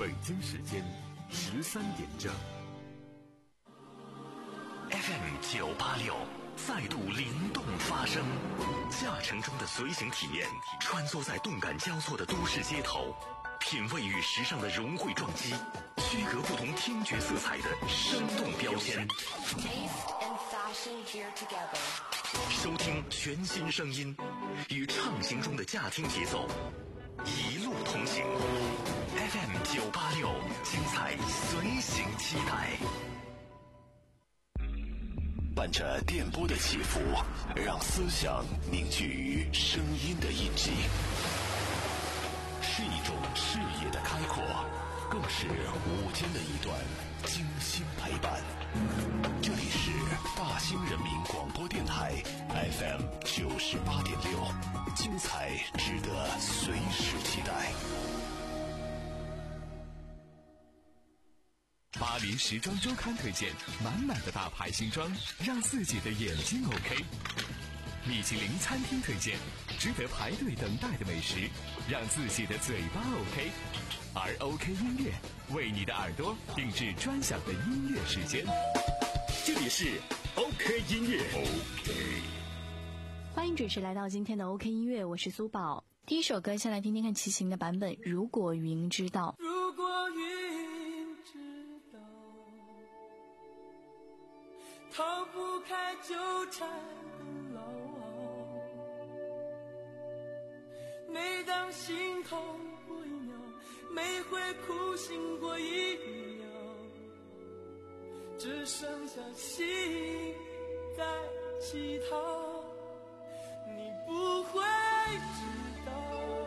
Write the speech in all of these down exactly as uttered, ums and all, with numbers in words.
北京时间十三点整。 F M 九八六再度灵动发声，驾乘中的随行体验，穿梭在动感交错的都市街头，品味与时尚的融汇撞击，区隔不同听觉色彩的生动标签。收听全新声音，与畅行中的驾听节奏，一路同行。F M 九八六，精彩随行期待。伴着电波的起伏，让思想凝聚于声音的印记，是一种视野的开阔，更是午间的一段精心陪伴。这里是大兴人民广播电台 F M 九十八点六，精彩值得随时期待。 巴黎时装周刊推荐满满的大牌新装，让自己的眼睛 OK。米其林餐厅推荐值得排队等待的美食，让自己的嘴巴 OK。而 OK 音乐为你的耳朵定制专享的音乐时间。这里是 OK 音乐 OK。 欢迎准时来到今天的 OK 音乐，我是苏宝。第一首歌先来听听看齐秦的版本，如果云知道。 如果云知道，逃不开纠缠的牢牢，每当心痛过一秒，每回苦醒过一秒，只剩下心在乞讨，你不会知道。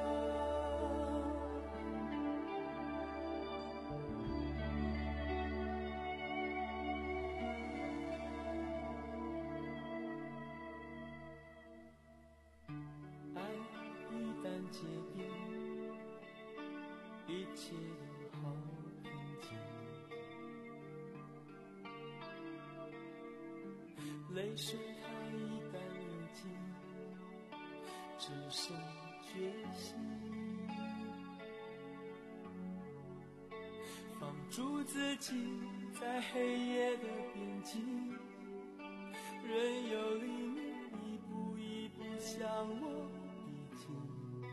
爱一旦结冰，一切都好平静，泪水它一旦流尽，只剩决心，放逐自己在黑夜的边境，任由黎明一步一步向我逼近，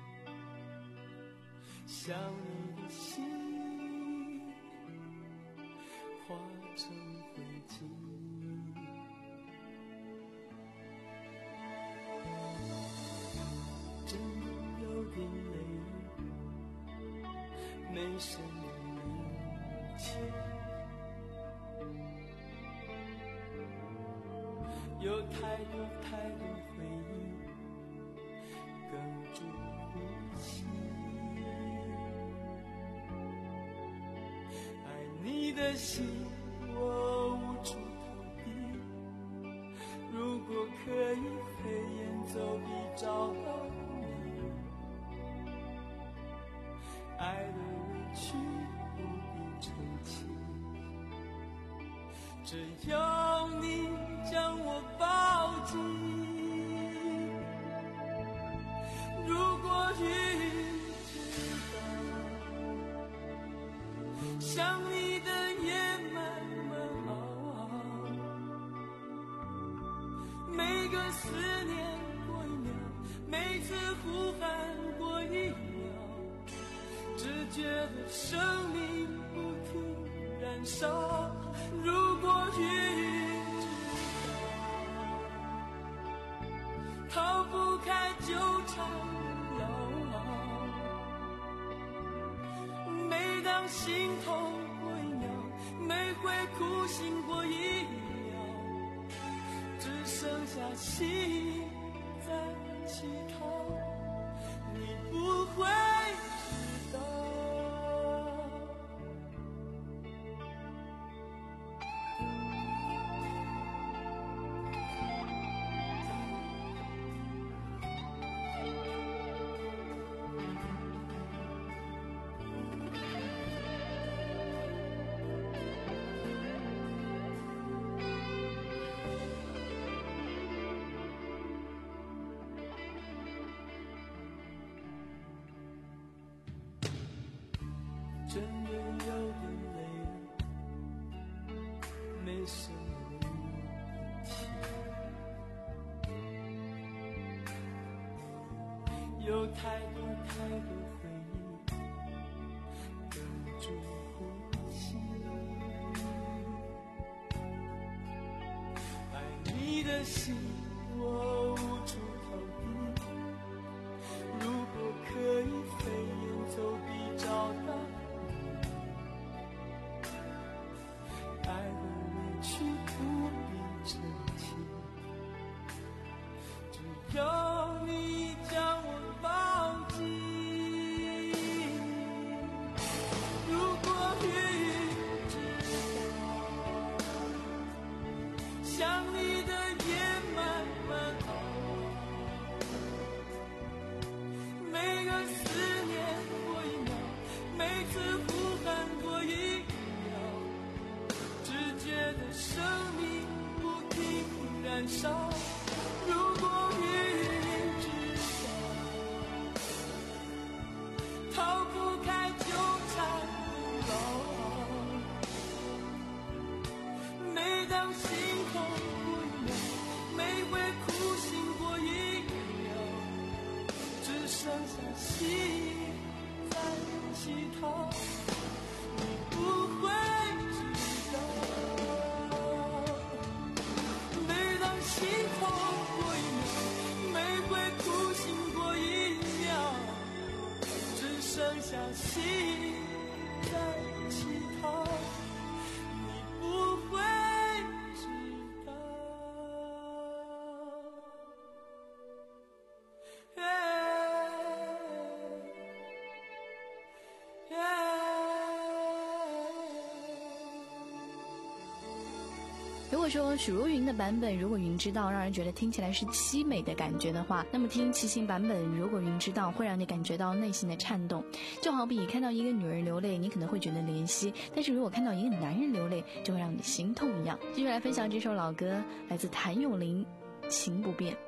想你的心化成灰烬。真的有点累，没什么力气，有太多太多回忆哽住呼吸，爱你的心我无处逃避，如果可以黑夜走一找到你，爱的委屈不必澄清，只要你将我抱紧。如果云知道，像你的夜慢慢熬，每个思念过一秒，每次呼喊过一秒，只觉得生命不停燃烧。如果云逃不开纠缠牢牢，每当心痛过一秒，每回苦醒过一秒，只剩下心在乞讨，你不会知道。 真的有点累了，没什么力气，有太多太多回忆等住呼吸。爱你的心我无处逃避，如果可以飞檐走壁找到你，爱和委屈不必澄清，只要你将我抱紧。如果云知道想你的夜慢慢熬，每个思念过一秒，每次呼喊过一秒，只觉得生命不停燃烧。如果云知道逃不开纠缠不牢，每当心痛过一秒，每回哭醒过一秒，只剩下心在乞讨，你不会知道。每当心痛过一秒，每回哭醒过一秒，只剩下心在乞讨，你不会知道。 如果说许茹芸的版本如果云知道让人觉得听起来是凄美的感觉的话，那么听齐秦版本如果云知道会让你感觉到内心的颤动。就好比看到一个女人流泪你可能会觉得怜惜，但是如果看到一个男人流泪就会让你心痛一样。继续来分享这首老歌，来自谭咏麟，情不变。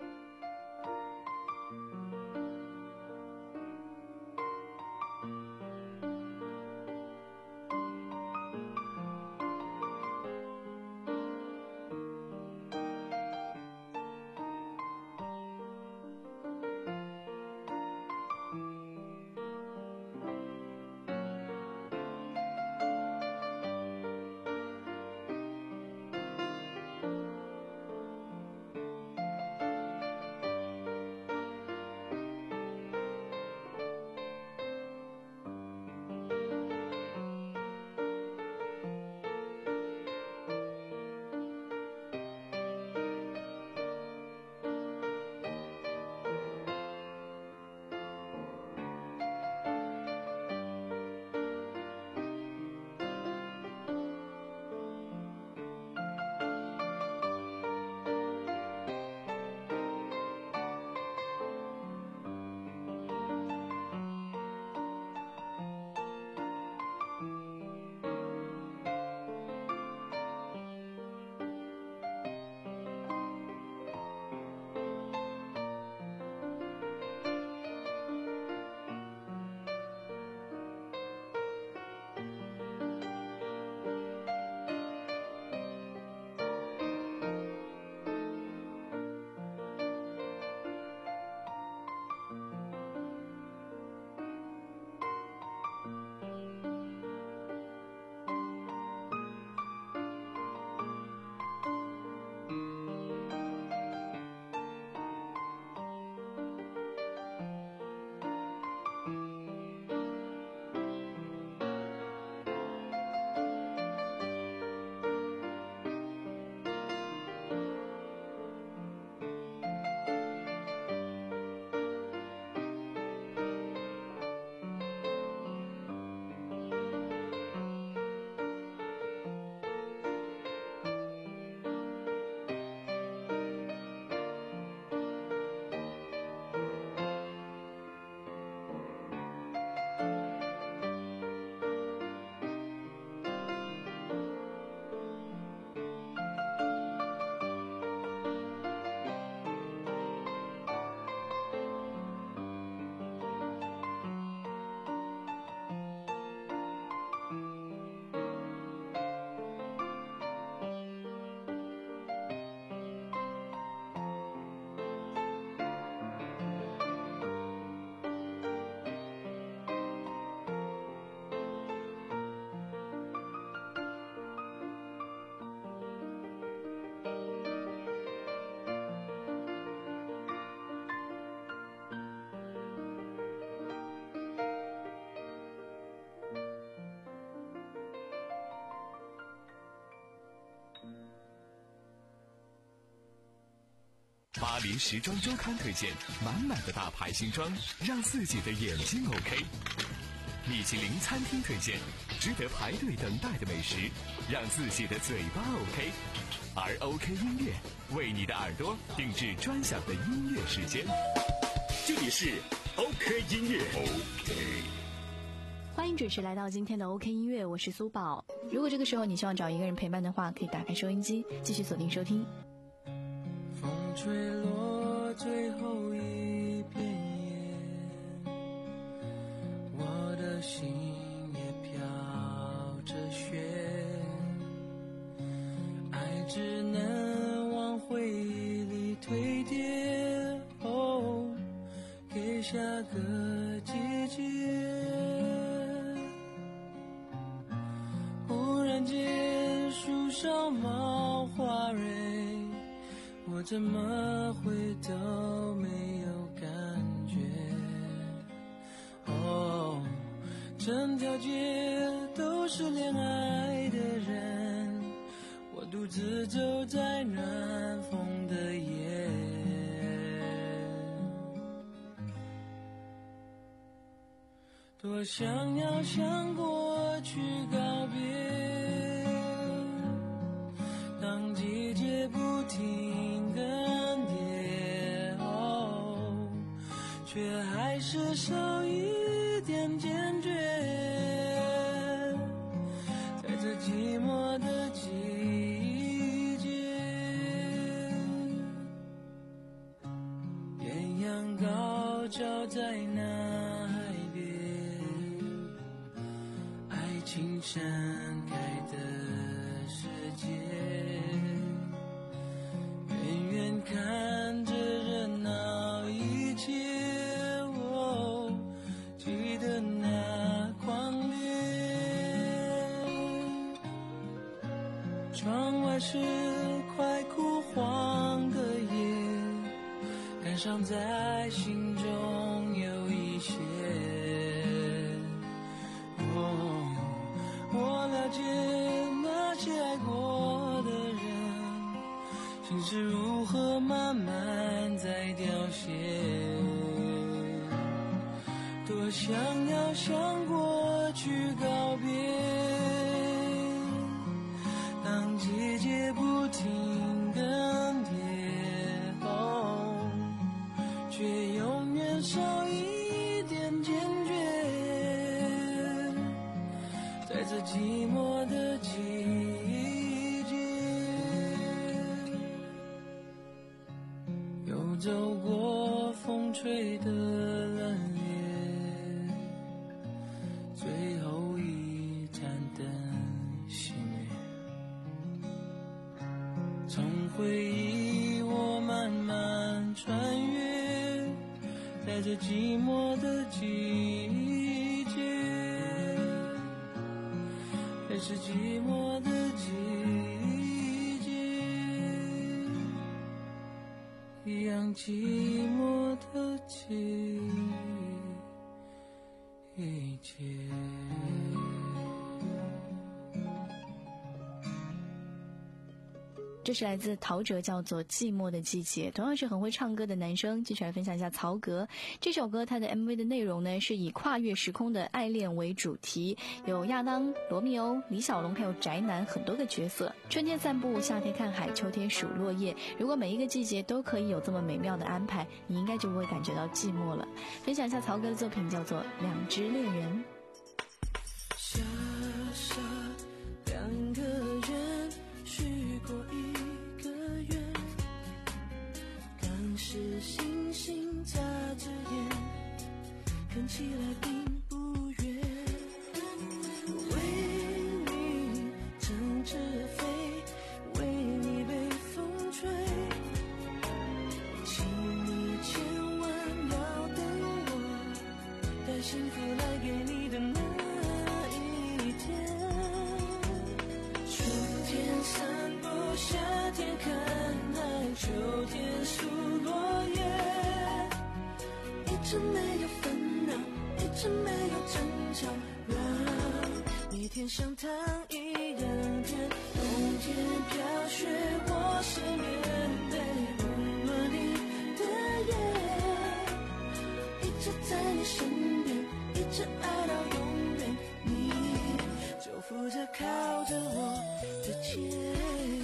巴黎时装周刊推荐，满满的大牌新装，让自己的眼睛 OK。米其林餐厅推荐，值得排队等待的美食，让自己的嘴巴 OK。而 OK 音乐为你的耳朵定制专享的音乐时间。 这里是 OK 音乐 OK。 欢迎准时来到今天的 OK 音乐，我是苏宝。如果这个时候你希望找一个人陪伴的话，可以打开收音机，继续锁定收听。 风吹落最后一片叶，我的心也飘着雪，爱只能往回忆里堆叠，哦，给下个季节。忽然间树上冒花蕊，我怎么会都没有感觉，哦，整条街都是恋爱的人，我独自走在暖风的夜，多想要向过去告别，当季节不停更迭，哦，却还是少一点坚决，在这寂寞的季节，艳阳高照在那海边，爱情盛开的世界，远远看着热闹一切，哦，记得那狂烈。窗外是快枯黄的叶，感伤在心中有一些，哦，我了解那些爱过的人，心是如何慢慢在凋谢，多想要向过去告别，当季节不停更迭，哦，却永远少一点坚决，在这寂寞的季节，又走过风吹的冷冽，最后一盏灯熄灭，从回忆我慢慢穿越，在这寂寞的季节，还是寂寞的季节，一样寂寞的季节。 这是来自陶喆，叫做《寂寞的季节》，同样是很会唱歌的男生。继续来分享一下曹格这首歌，它的 M V 的内容呢是以跨越时空的爱恋为主题，有亚当、罗密欧、李小龙还有宅男很多个角色。春天散步，夏天看海，秋天数落叶，如果每一个季节都可以有这么美妙的安排，你应该就不会感觉到寂寞了。分享一下曹格的作品，叫做《两只恋人》。 傻傻两个人许过一个愿，当时星星眨着眼，看起来并不远，为你乘着飞，为你被风吹，请你千万要等我，带幸福来给你的那一天。春天散步，夏天看海，秋天数落叶，一直没有烦恼，一直没有争吵，让每天像糖一样甜。冬天飘雪，我是面对温暖你直在你身边，一直爱到永远，你就负责靠着我的肩。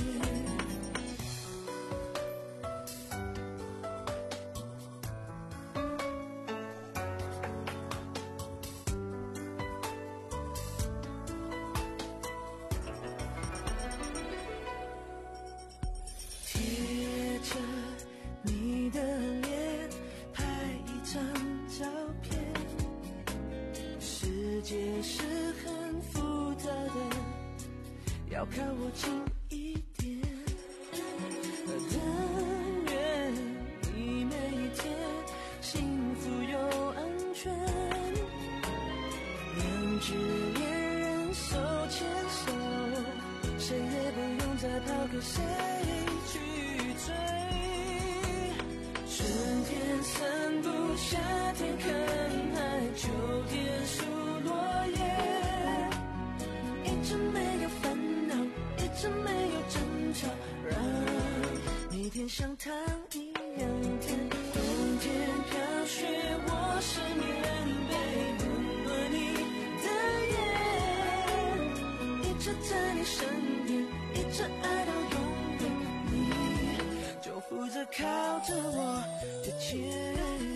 要看我近一点，但愿你每一天幸福又安全，两只恋人手牵手，谁也不用再跑给谁去追。春天散步，夏天看海，秋天数落叶，一直没有烦恼，一直没有争吵，让每天像糖一样甜。冬天飘雪，我是棉被，温暖你的眼，一直在你身边，一直爱到永远，你就负责靠着我的肩。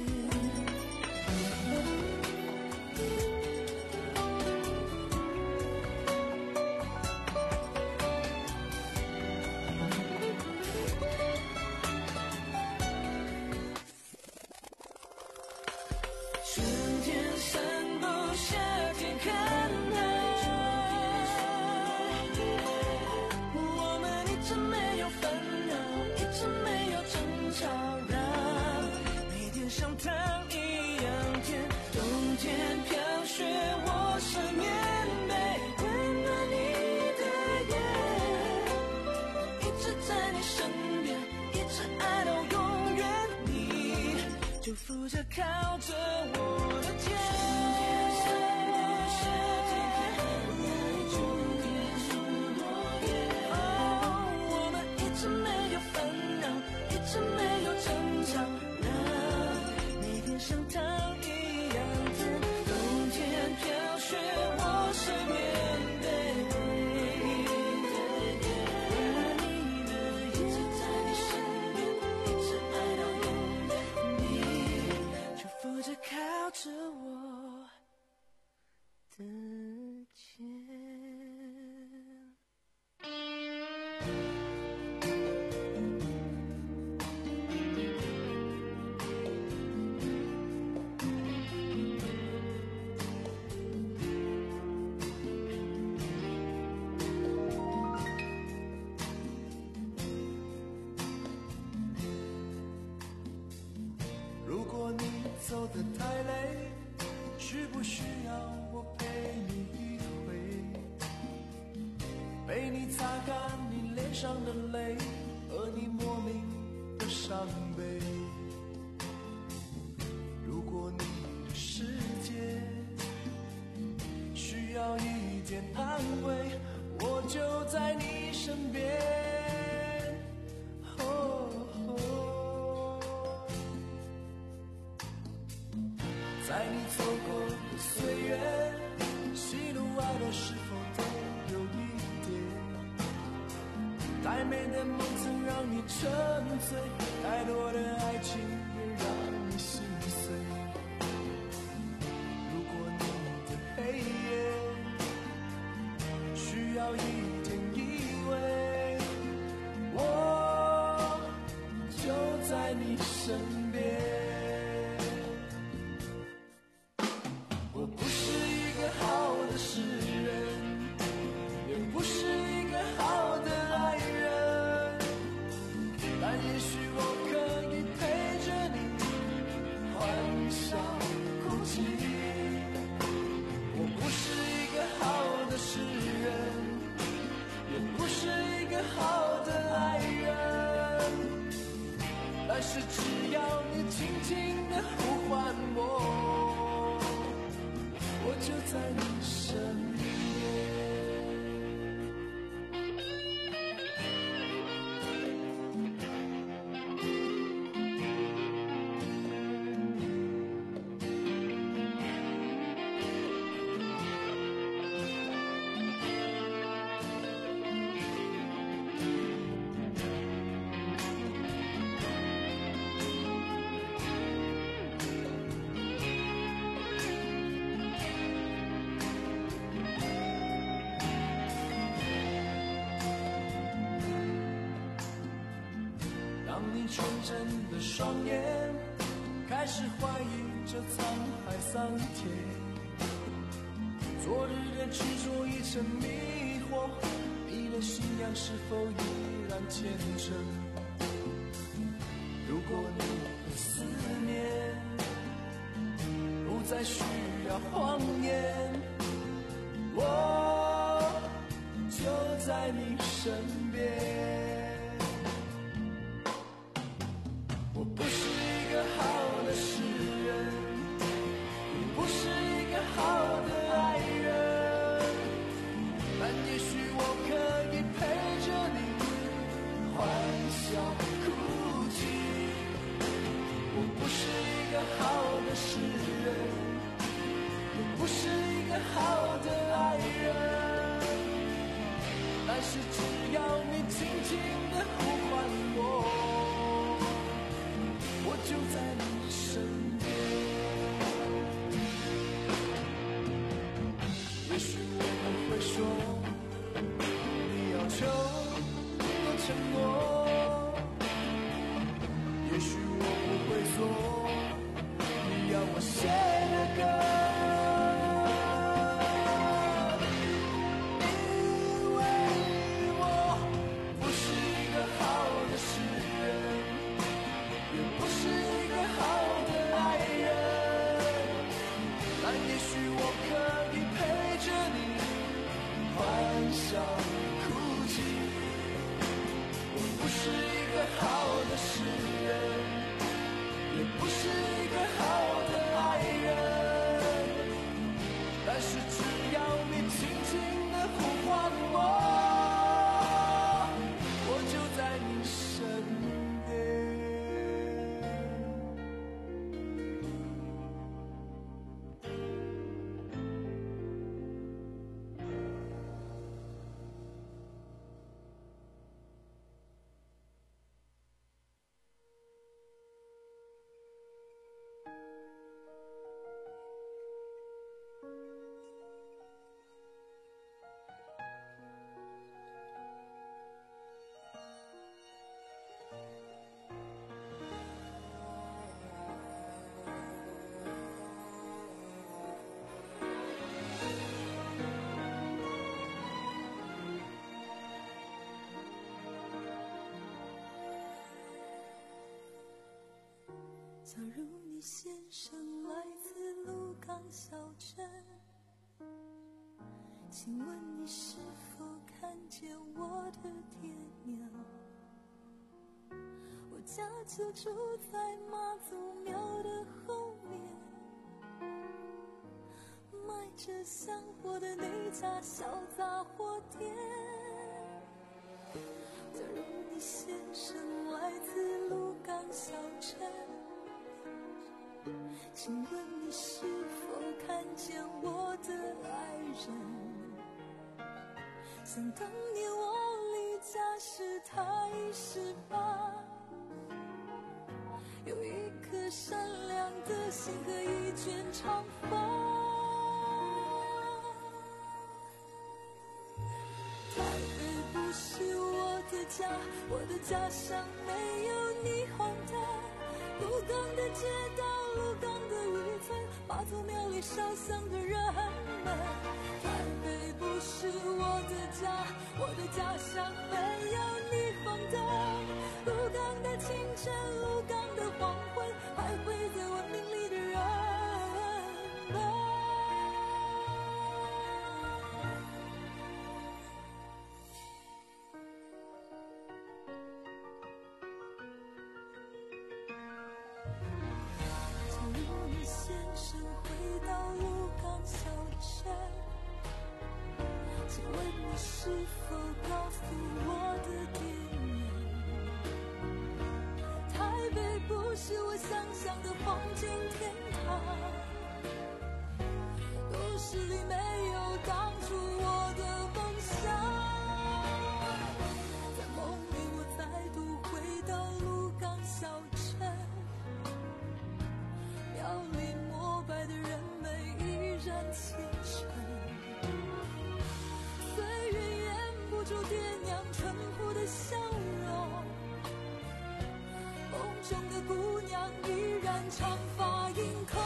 就负责靠着我的肩。我们一直没有烦恼，一直没有争吵，让每天像糖一样甜。冬天飘雪，我是棉被，温暖你的眼，一直在你身边，一直爱到永远，你就负责靠着我的肩。如果你走得太累，需不需要我陪你一回？陪你擦干你脸上的泪和你莫名的伤悲。如果你的世界需要一点安慰，我就在你身边。哦在你走过的岁月，喜怒哀乐是否都有一点？太美的梦曾让你沉醉，太多的爱情也让你心碎。如果你的黑夜需要一点依偎，我就在你身边。我不是一个好的诗人，也不是一个好的爱人，但也许我可以陪着纯真的双眼，开始怀疑这沧海桑田。昨日的执着已成迷惑，你的信仰是否依然虔诚？如果你的思念不再需要谎言，我就在你身边。我不是一个好的诗人，也不是一个好的爱人，但也许我可以陪着你欢笑哭泣。我不是一个好的诗人，也不是一个好的爱人，但是只要你轻轻地呼唤我，我就在你身边。也许我们会说，你要求我承诺，也许我不会做你要我写的歌。 假如你先生来自鹿港小镇，请问你是否看见我的爹娘？我家就住在妈祖庙的后面，卖着香火的那家小杂货店。假如你先生来自鹿港小镇，请问你是否看见我的爱人？想当年我离家时他已十八，有一颗善良的心和一卷长发。台北不是我的家，我的家乡没有霓虹灯，鹿港的街道，鹿港的渔村，妈祖庙里烧香的人们。台北不是我的家，我的家乡没有霓虹灯，鹿港的清晨，鹿港的黄昏，徘徊在文明里的人们。假如你先生回到鹿港小镇，请问你是否告诉我的爹娘？台北不是我想象的黄金天堂，都市里没有当初我的梦想。在梦里我再度回到鹿港小镇，庙里膜拜的人们依然虔诚，岁月掩不住爹娘淳朴的笑容， 中的姑娘依然长发盈空。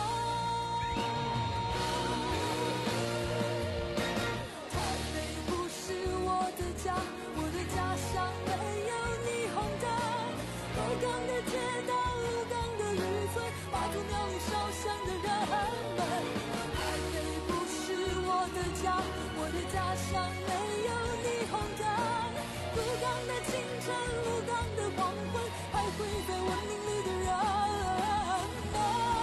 台北不是我的家，我的家乡没有霓虹灯，鹿港的街道，鹿港的渔村，妈祖庙里烧香的人们。台北不是我的家，我的家乡没有霓虹灯，鹿港的清晨，鹿港的黄昏，徘徊在文明里的人们。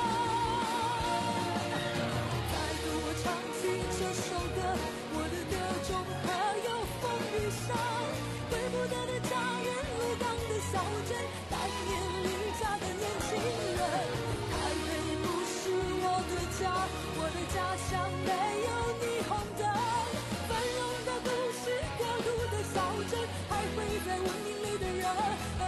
再度我唱起这首歌，我的歌中可有风雨声，对不得的家人，鹿港的小镇，当年离家的年轻人。台北不是我的家，我的家乡没有霓虹灯，繁荣的都市，国度的小镇，徘徊在文明里的人们。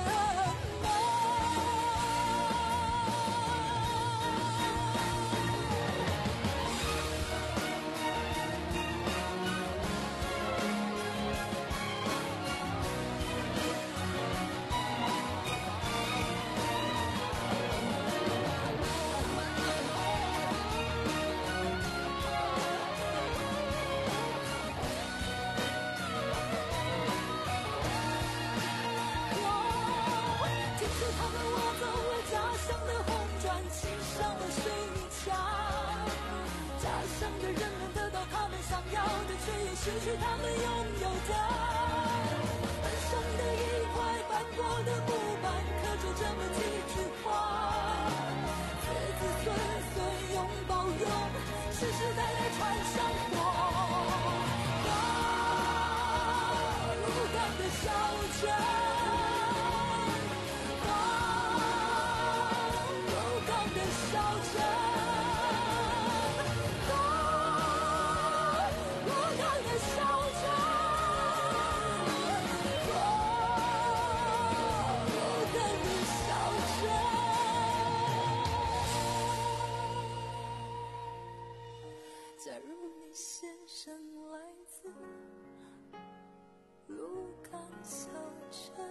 坚持他们挖走了家乡的红砖，砌上了水泥墙，家乡的人们得到他们想要的，却也失去他们拥有的。本省的一块斑驳的木板，刻着这么几句话：子子孙孙永保永，世世代代传香火。啊，鹿港的小镇。假如你先生来自鹿港小镇。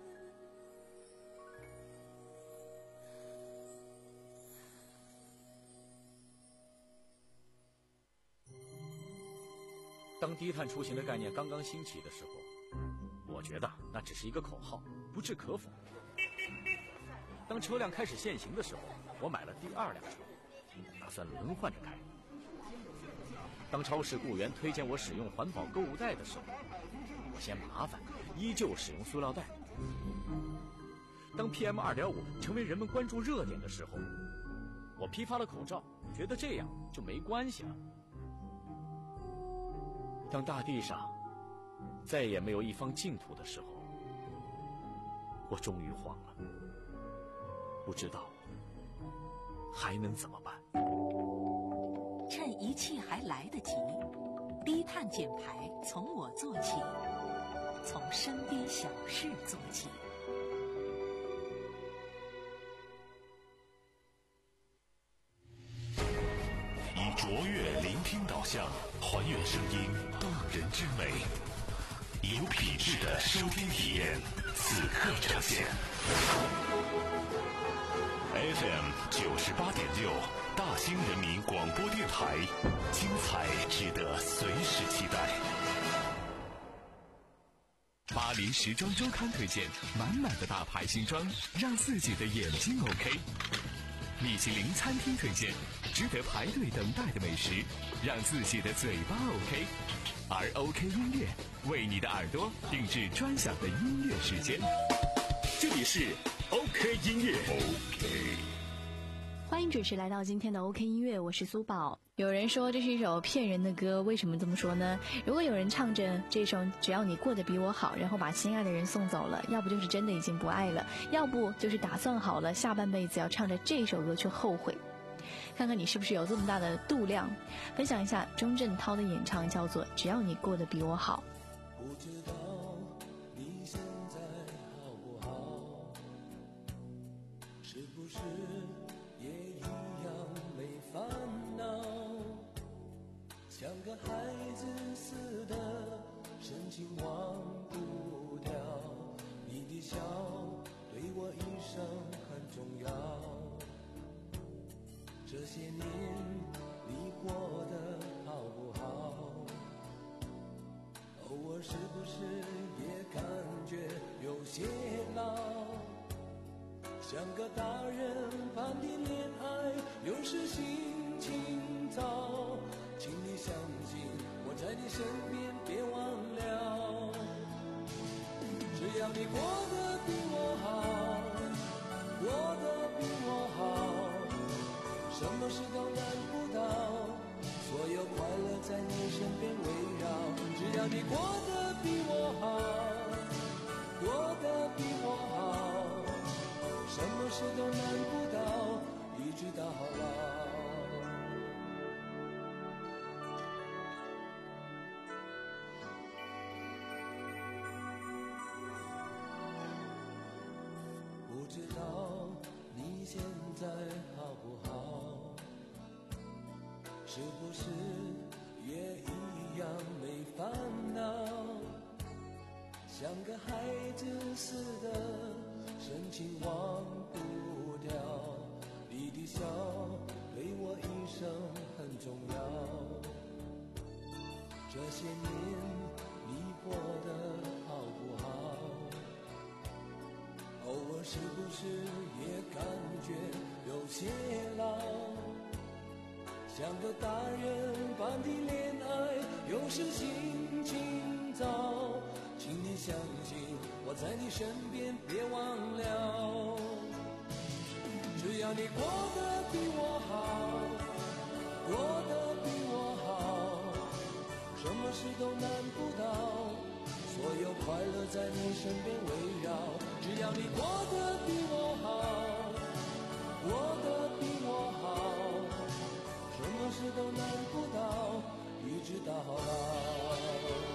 当低碳出行的概念刚刚兴起的时候，我觉得那只是一个口号，不置可否。当车辆开始限行的时候，我买了第二辆车，打算轮换着开。当超市雇员推荐我使用环保购物袋的时候，我嫌麻烦，依旧使用塑料袋。当 P M 二点五 成为人们关注热点的时候，我批发了口罩，觉得这样就没关系了。当大地上再也没有一方净土的时候，我终于慌了，不知道还能怎么办。 趁一切还来得及，低碳减排从我做起，从身边小事做起。 以卓越聆听导向，还原声音动人之美，以有品质的收听体验，此刻呈现。F M 九十八点六，大兴人民广播电台，精彩值得随时期待。 巴黎时装周刊推荐满满的大牌新装，让自己的眼睛 OK。米其林餐厅推荐值得排队等待的美食，让自己的嘴巴 OK。而 OK 音乐为你的耳朵定制专享的音乐时间。 这里是 OK 音乐。OK。 欢迎准时来到今天的 OK 音乐，我是苏宝。有人说这是一首骗人的歌，为什么这么说呢？如果有人唱着这首只要你过得比我好，然后把心爱的人送走了，要不就是真的已经不爱了，要不就是打算好了下半辈子要唱着这首歌去后悔。看看你是不是有这么大的度量。分享一下钟镇涛的演唱，叫做只要你过得比我好。 不知道你现在好不好，是不是也一样没烦恼，像个孩子似的深情忘不掉，你的笑对我一生很些年你过得好不好？偶尔是不是也感觉有些老？像个大人般的恋爱，有时心情糟。请你相信我在你身边，别忘了，只要你过得比我好，过得比我好，什么事都难不倒，所有快乐在你身边围绕。只要你过得比我好，过得比我好，什么事都难不倒，一直到老。不知道你现在好不好，是不是也一样没烦恼，像个孩子似的深情忘不掉，你的笑对我一生很重要。这些年你过得好不好？偶尔是不是也感觉有些老？像个大人般的恋爱，有时心情糟。请你相信我在你身边，别忘了，只要你过得比我好，过得比我好，什么事都难不倒，所有快乐在你身边围绕。只要你过得比我好，过得比我好，什么事都难不倒，一直到老。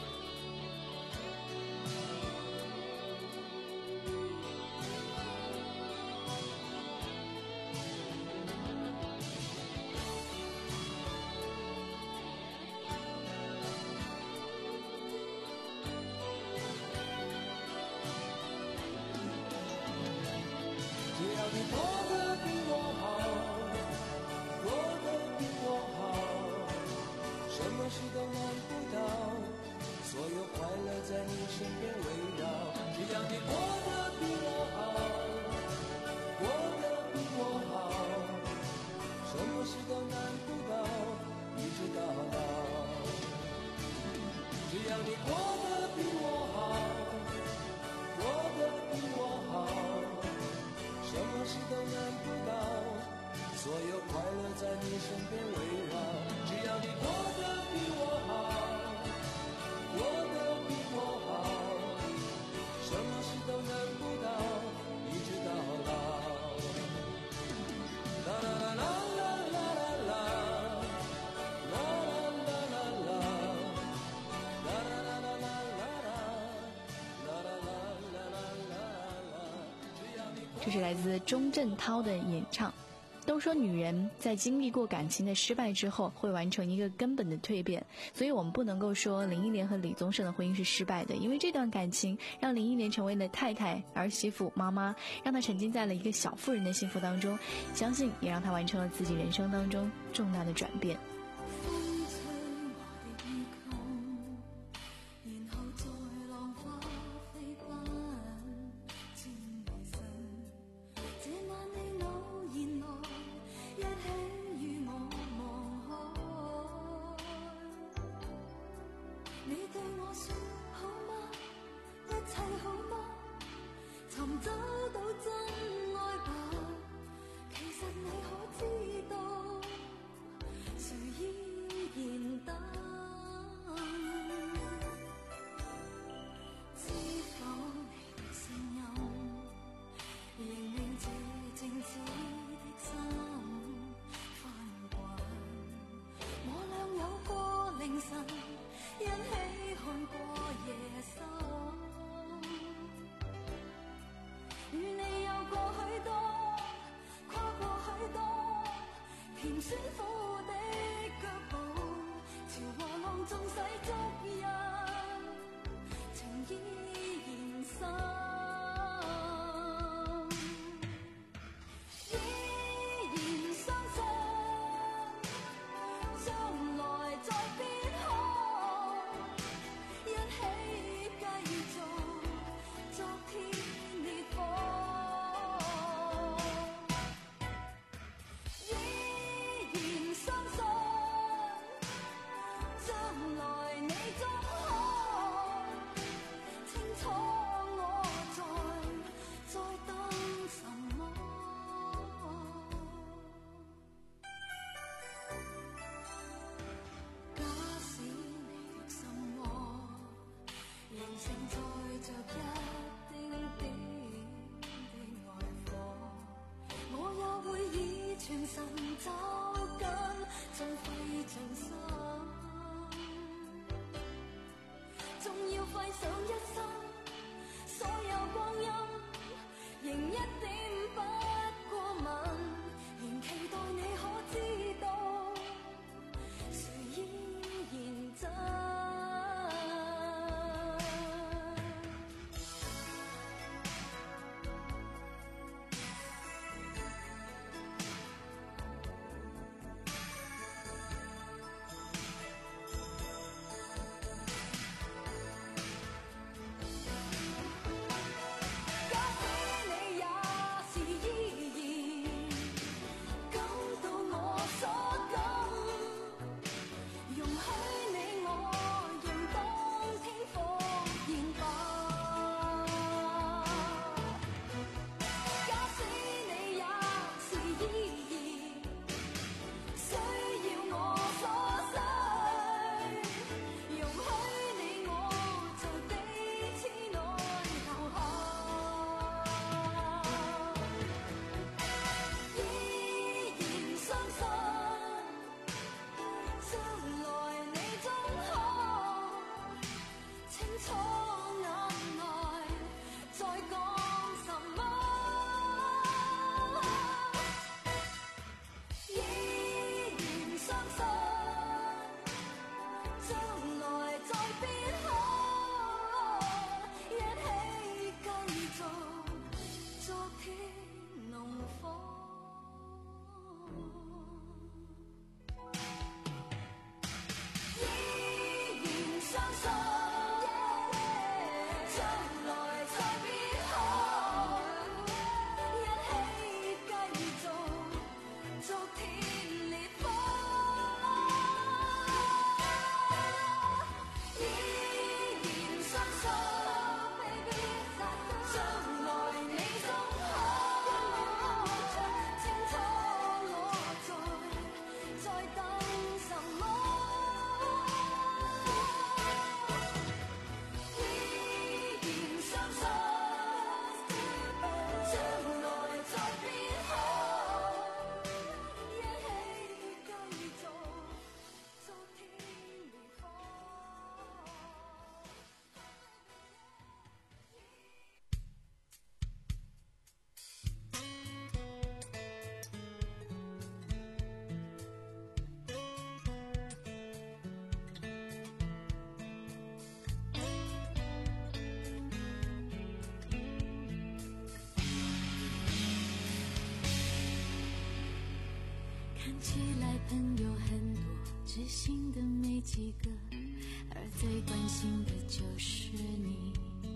只要你过得比我好，过得比我好，什么事都难不倒，所有快乐在你身边围绕。只要你过得比我好，过得比我好，什么事都难不倒，一直到老。只要你过得比我好，过得比我好，什么事都难不倒，所有快乐在你身边围绕。只要你过得比我好，过得比我好，什么事都难不倒，一直到老。啦啦啦啦啦啦啦，啦啦啦啦啦，啦啦啦啦啦啦，啦啦啦啦啦啦。只要你这是来自钟镇涛的演唱。都说女人在经历过感情的失败之后会完成一个根本的蜕变，所以我们不能够说林忆莲和李宗盛的婚姻是失败的，因为这段感情让林忆莲成为了太太、儿媳妇、妈妈，让她沉浸在了一个小妇人的幸福当中，相信也让她完成了自己人生当中重大的转变。 如走緊，盡費盡心，仲要費上一生，所有光陰，仍一點不過問，仍期待你可知道，誰依然真。 看起来朋友很多，知心的没几个，而最关心的就是你。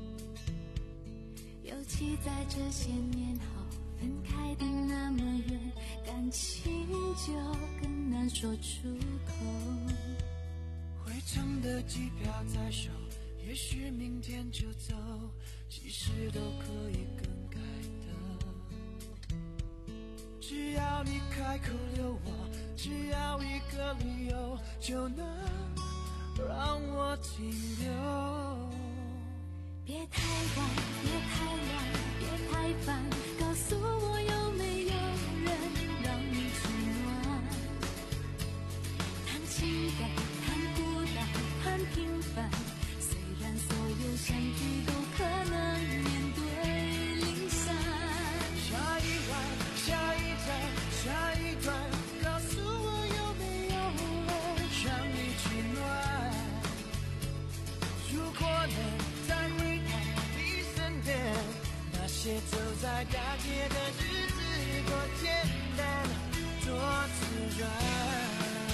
尤其在这些年后，分开的那么远，感情就更难说出口。 回程的机票在手，也许明天就走，其实都可以更改的。只要你开口留我，只要一个理由，就能让我停留。 别太晚，别太乱，别太烦，告诉我有没有人让你取暖。谈情感，谈孤单，谈平凡，虽然所有相聚都可能面对离散。 下一晚，下一站，下一段，告诉我有没有人让你取暖。如果能再回到你身边，那些走在大街的日子多简单，多自然。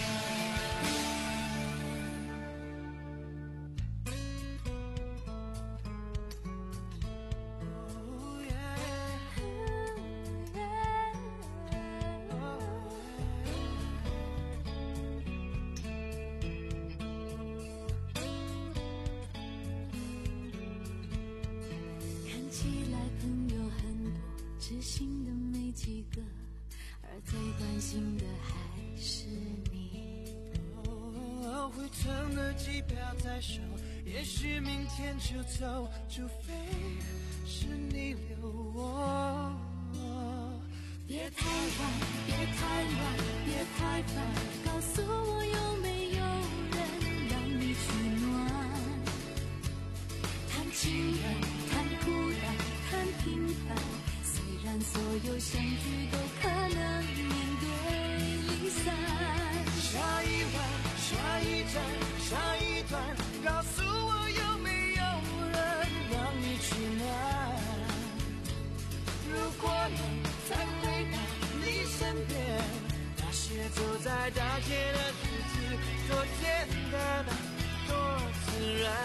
知心的没几个，而最关心的还是你。 哦，回程的机票在手，也许明天就走，除非是你留我。 别太晚，别太晚，别太烦，告诉我有没有人让你取暖。谈情人，谈孤单，谈平凡，虽然所有相聚都可能面对离散。 下一晚，下一站，下一段，告诉我有没有人让你取暖。如果能再回到你身边，那些走在大街的日子多简单，多自然。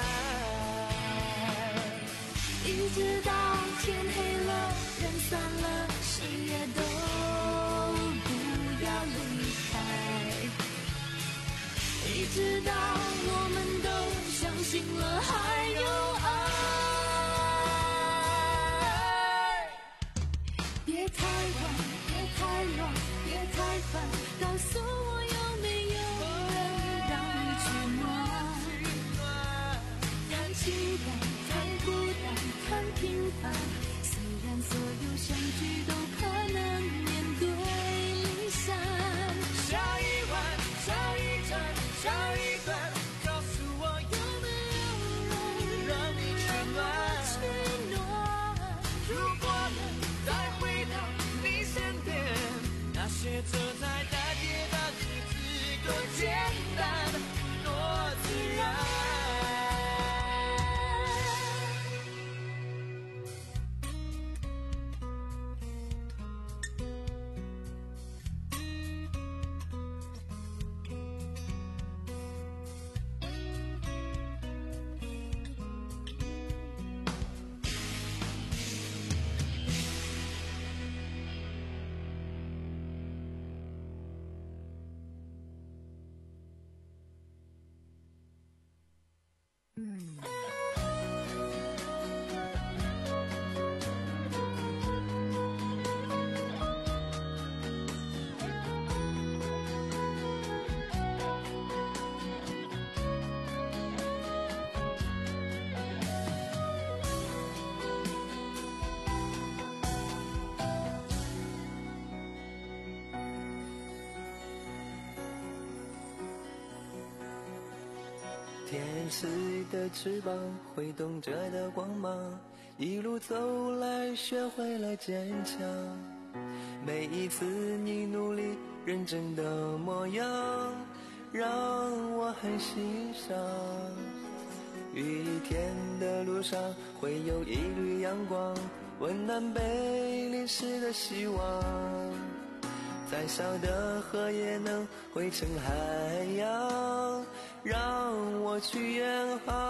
一直到天黑了，人散了，谁也都不要离开。一直到我们都相信了还有爱。别太晚，别太乱，别太烦，告诉我有没有人让你取暖。谈情感，谈孤单，谈平凡，虽然所有相聚都可能面对离散。 下一晚，下一站，下一段，告诉我有没有人让你取暖。如果能再回到你身边，那些走在大街的日子多简单，多自然。 天使的翅膀挥动着的光芒，一路走来学会了坚强。每一次你努力认真的模样，让我很欣赏。雨天的路上会有一缕阳光，温暖被淋湿的希望。再小的河也能汇成海洋，让我去远航。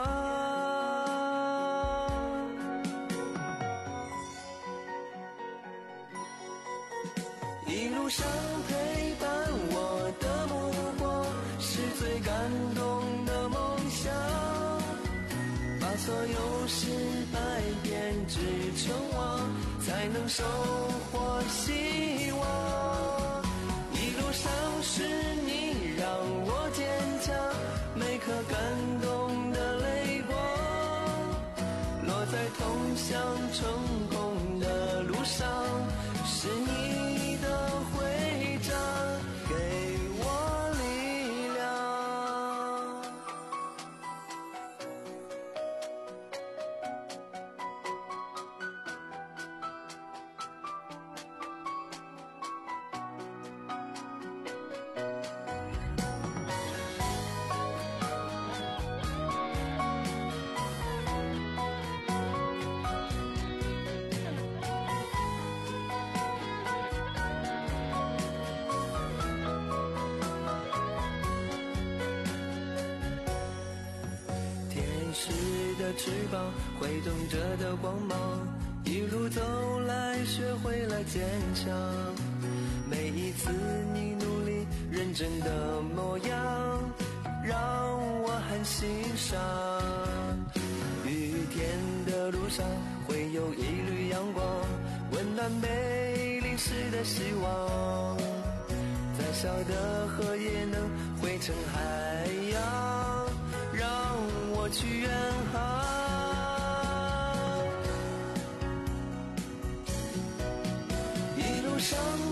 一路上陪伴我的目光，是最感动的梦想，把所有失败变至成王，才能收获希望。一路上是你让我坚强，每颗感动的泪光，落在通向成功的路上，是你的徽章，给我力量。翅膀挥动着的光芒，一路走来学会了坚强。每一次你努力认真的模样，让我很欣赏。雨天的路上会有一缕阳光，温暖被淋湿的希望。再小的河也能汇成海洋，让我去远航。一路上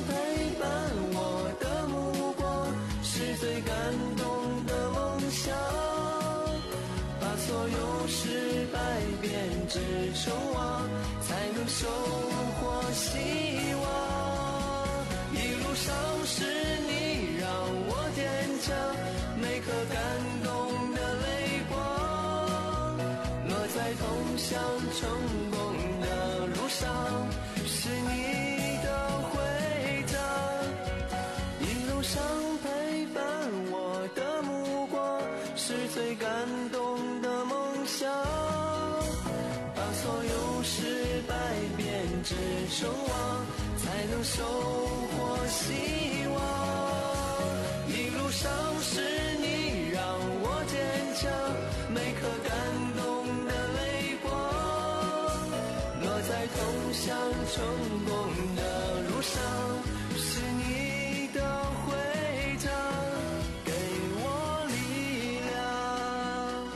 所有失败变只守望，才能收获希望。一路上是你让我坚强，每颗感动的泪光，落在通向成功的路上，是你的徽章。一路上陪伴我的目光，是最感动的梦想，把所有失败变只守望，才能收获希望。一路上是你让我坚强，每颗感动的泪光，落在通向成功的路上，是你的徽章，给我力量。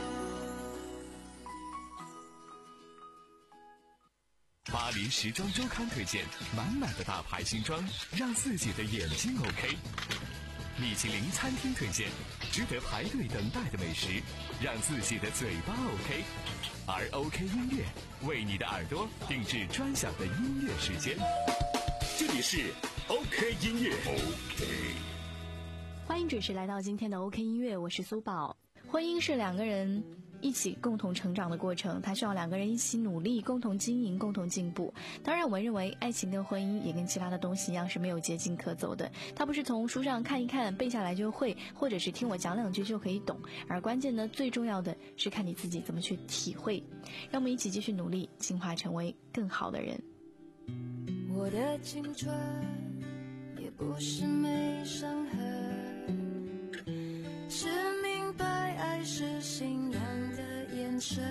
巴黎时装周刊推荐满满的大牌新装，让自己的眼睛 OK。米其林餐厅推荐值得排队等待的美食，让自己的嘴巴 OK。而 OK 音乐为你的耳朵定制专享的音乐时间。 这里是 OK 音乐 OK。 欢迎准时来到今天的 OK 音乐，我是苏宝。婚姻是两个人一起共同成长的过程，它需要两个人一起努力，共同经营，共同进步。当然我认为爱情跟婚姻也跟其他的东西一样，是没有捷径可走的。它不是从书上看一看背下来就会，或者是听我讲两句就可以懂，而关键呢，最重要的是看你自己怎么去体会。让我们一起继续努力，进化成为更好的人。 我的青春也不是没伤痕，是明白爱是信仰的眼神，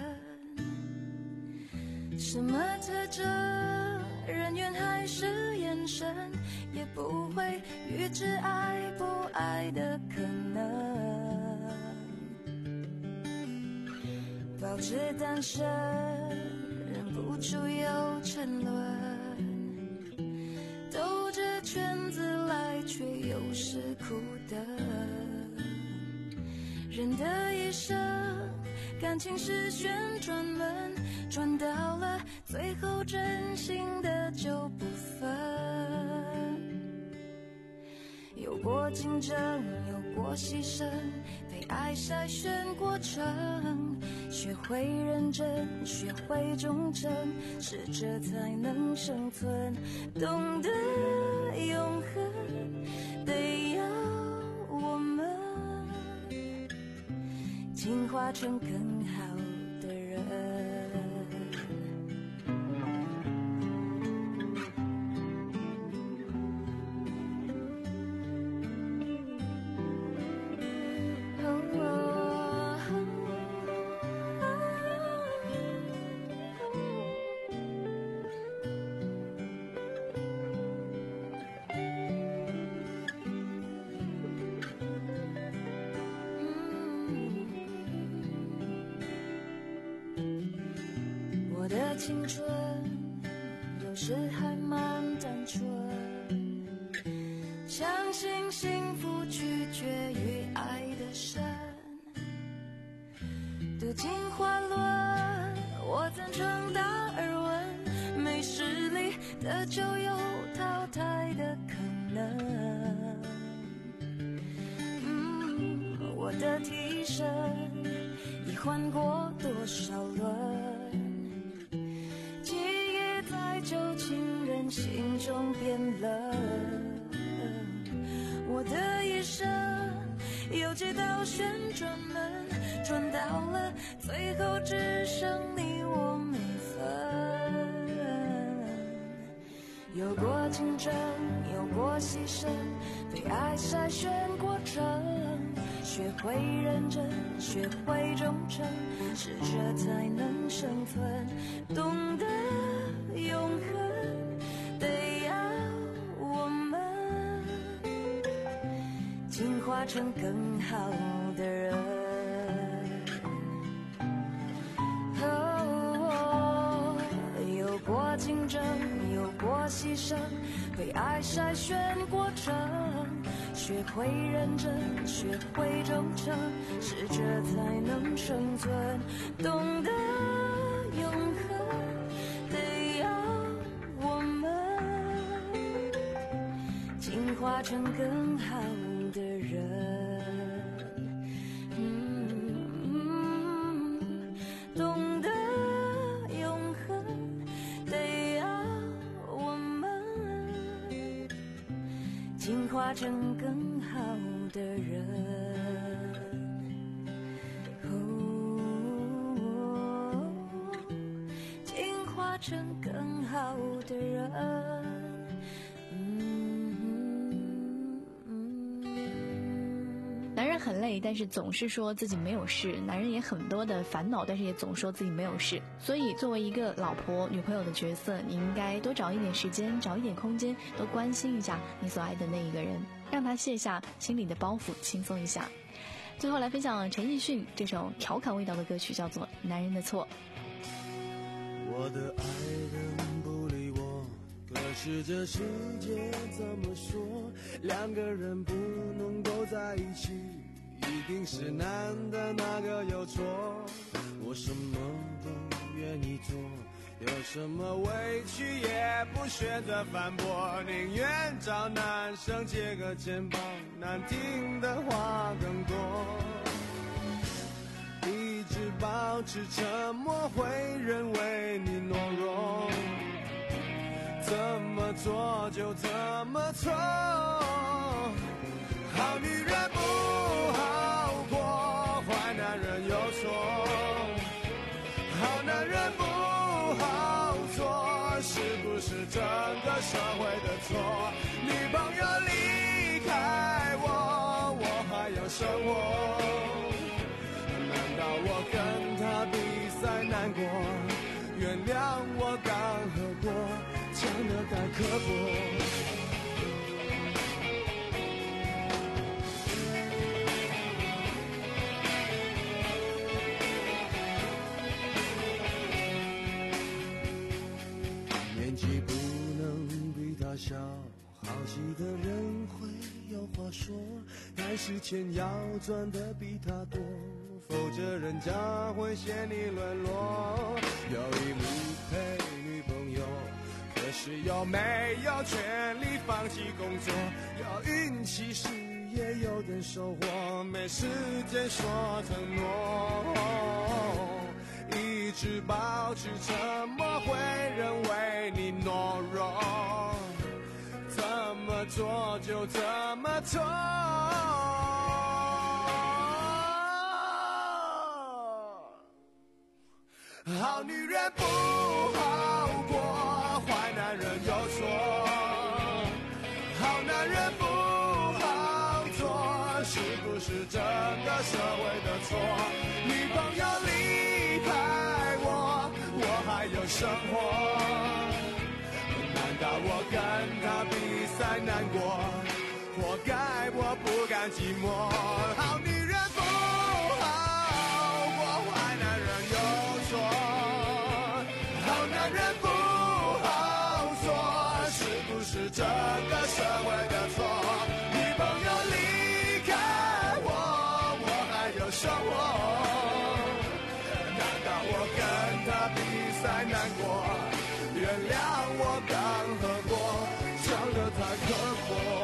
什么特征人缘还是眼神，也不会预知爱不爱的可能。保持单身忍不住又沉沦，兜着圈子来却又是苦的。人的一生感情是旋转门，转到了最后真心的就不分。有过竞争，有过牺牲，被爱筛选过程，学会认真，学会忠诚，是这才能生存。懂得永恒，得要我们进化成更好的人。我的青春有时还蛮单纯，相信幸福取决于爱的深。读进花论，我赞成达尔文，没实力的就有淘汰的可能。嗯，我的替身已换过多少轮，记忆在旧情人心中变冷。我的一生有几道旋转门，转到了最后只剩你我没分。有过竞争，有过牺牲，被爱筛选过程，学会认真，学会忠诚，是这才能生存。懂得永恒，得要我们进化成更好的人。哦，有过竞争，有过牺牲，被爱筛选过程， 学会认真，学会忠诚，适者才能生存。懂得永恒，得要我们进化成更好的人。嗯，懂得永恒，得要我们进化成更好的人。进化成更好的人。 男人很累，但是总是说自己没有事；男人也很多的烦恼，但是也总说自己没有事。所以作为一个老婆女朋友的角色，你应该多找一点时间，找一点空间，多关心一下你所爱的那一个人，让他卸下心里的包袱，轻松一下。最后来分享陈奕迅这首调侃味道的歌曲，叫做《男人的错》。 我的爱人不理我，可是这世界怎么说，两个人不能够在一起，一定是男的那个有错。我什么都愿意做，有什么委屈也不选择反驳，宁愿找男生借个肩膀，难听的话更多。一直保持沉默，会认为你懦弱，怎么做就怎么错。好女人不好过，坏男人有错，好男人不好做，是不是整个社会的错？女朋友离开我，我还要生活，难道我跟他比赛难过？原谅我刚喝过，讲得太刻薄。年纪不能比他小，好奇的人会有话说，但是钱要赚得比他多，否则人家会嫌你沦落。有义务陪女朋友，可是有没有权利放弃工作？有运气时也有点收获，没时间说承诺。一直保持沉默，会认为你懦弱，怎么做就怎么做。好女人不好过，坏男人有错，好男人不好做，是不是整个社会的错？女朋友离开我，我还有生活，难道我跟他比赛难过？活该我不甘寂寞。好女人不好过，坏男人有错，好男人不好做，是不是整个社会的错？女朋友离开我，我还有生活，难道我跟他比赛难过？原谅我刚喝过，讲得太刻薄。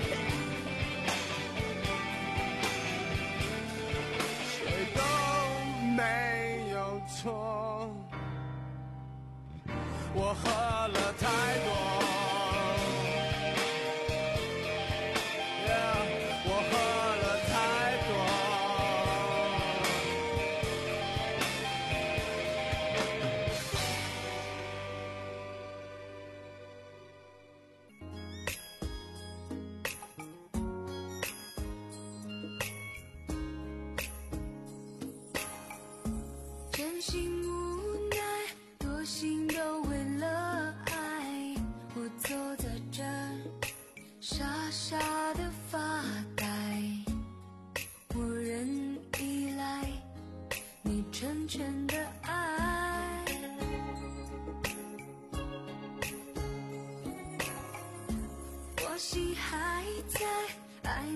谁都没有错，我喝了太多。Yeah, 我喝了太多。 真心无奈，多心都为了爱。我坐在这儿，傻傻的发呆。我仍依赖你成全的爱。我心还在，爱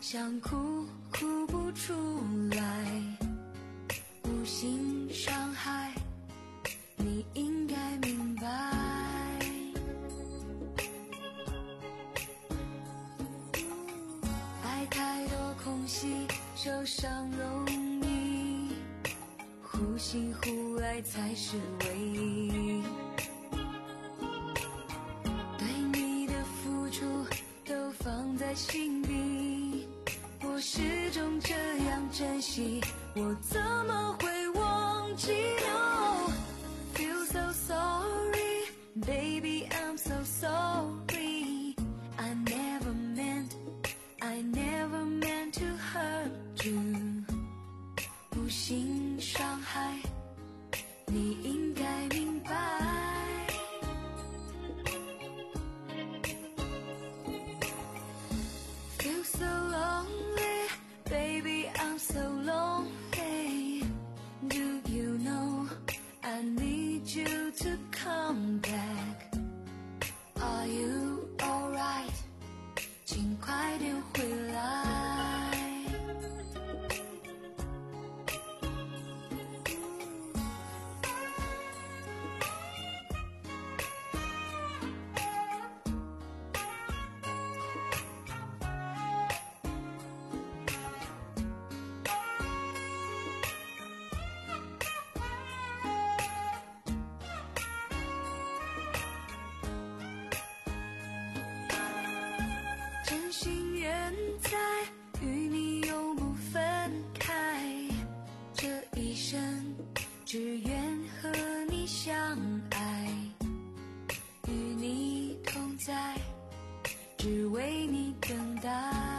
想哭哭不出来，无心伤害，你应该明白。爱太多空隙，受伤容易，忽喜忽爱才是唯一。对你的付出都放在心底，我始终这样珍惜，我怎么会忘记 No Feel so sorry Baby I'm so sorry I never meant I never meant to hurt you 不心伤害你应该明白Feel so lonely Baby, I'm so lonely. Do you know I need you to come back? Are you alright? 请快点回来。真心愿在与你永不分开，这一生只愿和你相爱，与你同在，只为你等待。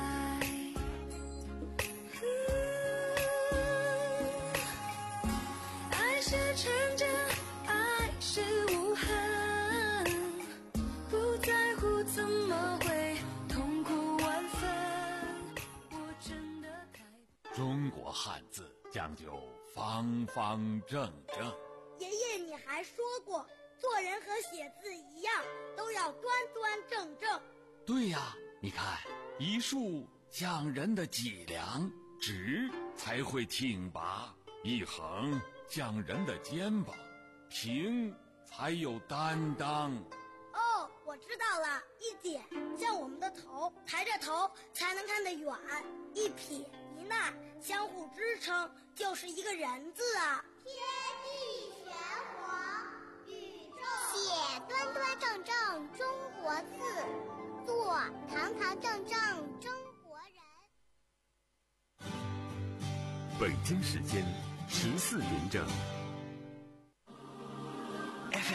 爱是纯真，爱是无憾，不在乎怎么会痛苦万分，我真的太中国汉字讲究方方正正。 爷爷，你还说过，做人和写字一样，都要端端正正。 对呀，你看，一竖像人的脊梁，直才会挺拔；一横像人的肩膀，平才有担当。 哦，我知道了，一点像我们的头，抬着头才能看得远；一撇一捺相互支撑，就是一个人字啊。 天地玄黄，宇宙写端端正正中国字，做堂堂正正中国人。 北京时间十四点整。